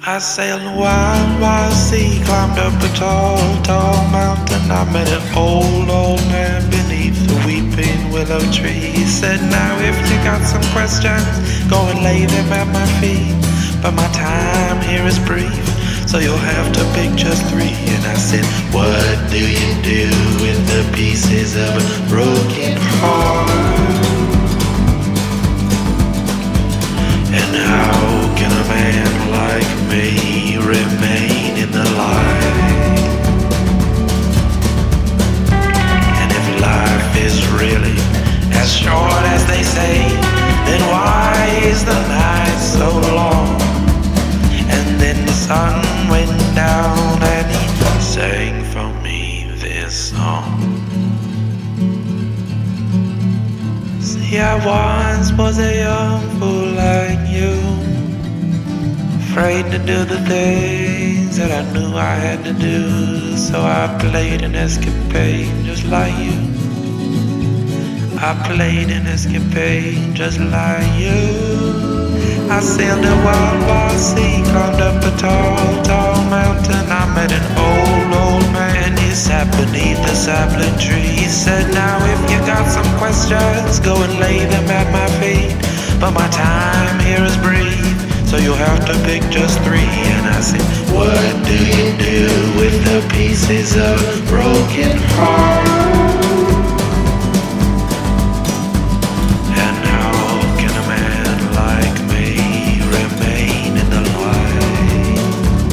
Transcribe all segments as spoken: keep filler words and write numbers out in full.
I sailed a wild, wild sea, climbed up a tall, tall mountain. I met an old, old man beneath the weeping willow tree. He said, now if you got some questions, go and lay them at my feet. But my time here is brief, so you'll have to pick just three. And I said, what do you do with the pieces of a broken heart? And how can a man like me remain in the light? And if life is really as short as they say, then why is the night so long? And then the sun went down and he sang for me this song. See, I once was a young fool like you, afraid to do the things that I knew I had to do. So I played an escapade just like you. I played an escapade just like you. I sailed a wild, wild sea, climbed up a tall, tall mountain. I met an old, old man. He sat beneath a sapling tree. He said, now if you got some questions, go and lay them at my feet. But my time here is brief, so you'll have to pick just three. And I said, what do you do with the pieces of a broken heart? And how can a man like me remain in the light?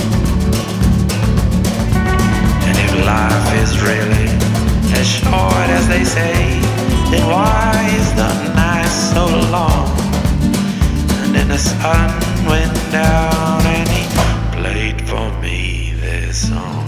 And if life is really as short as they say, then why is the night so long? And then the sun went down and he played for me this song.